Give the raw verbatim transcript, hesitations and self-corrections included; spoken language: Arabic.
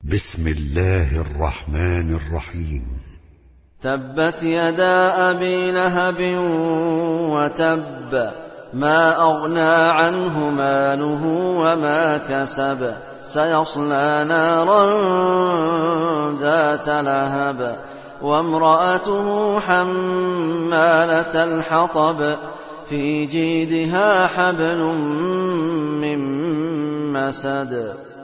بسم الله الرحمن الرحيم. تبت يدا أبي لهب وتب، ما أغنى عنه ماله وما كسب، سيصلى نارا ذات لهب، وامرأته حمالة الحطب، في جيدها حبل من مسد.